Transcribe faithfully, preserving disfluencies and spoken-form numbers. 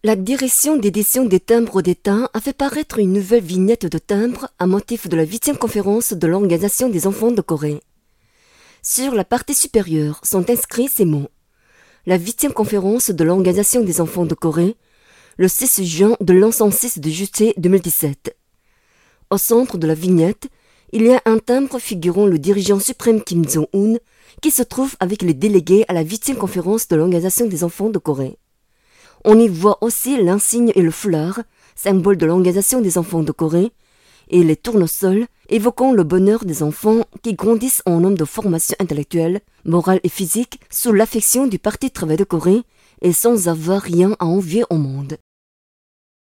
La direction d'édition des timbres d'État a fait paraître une nouvelle vignette de timbre à motif de la huitième conférence de l'Organisation des enfants de Corée. Sur la partie supérieure sont inscrits ces mots. La huitième conférence de l'Organisation des enfants de Corée, le six juin de l'an cent six de juillet deux mille dix-sept. Au centre de la vignette, il y a un timbre figurant le dirigeant suprême Kim Jong-un qui se trouve avec les délégués à la huitième conférence de l'Organisation des enfants de Corée. On y voit aussi l'insigne et le foulard, symbole de l'Organisation des enfants de Corée, et les tournesols évoquant le bonheur des enfants qui grandissent en hommes de formation intellectuelle, morale et physique sous l'affection du Parti Travail de Corée et sans avoir rien à envier au monde.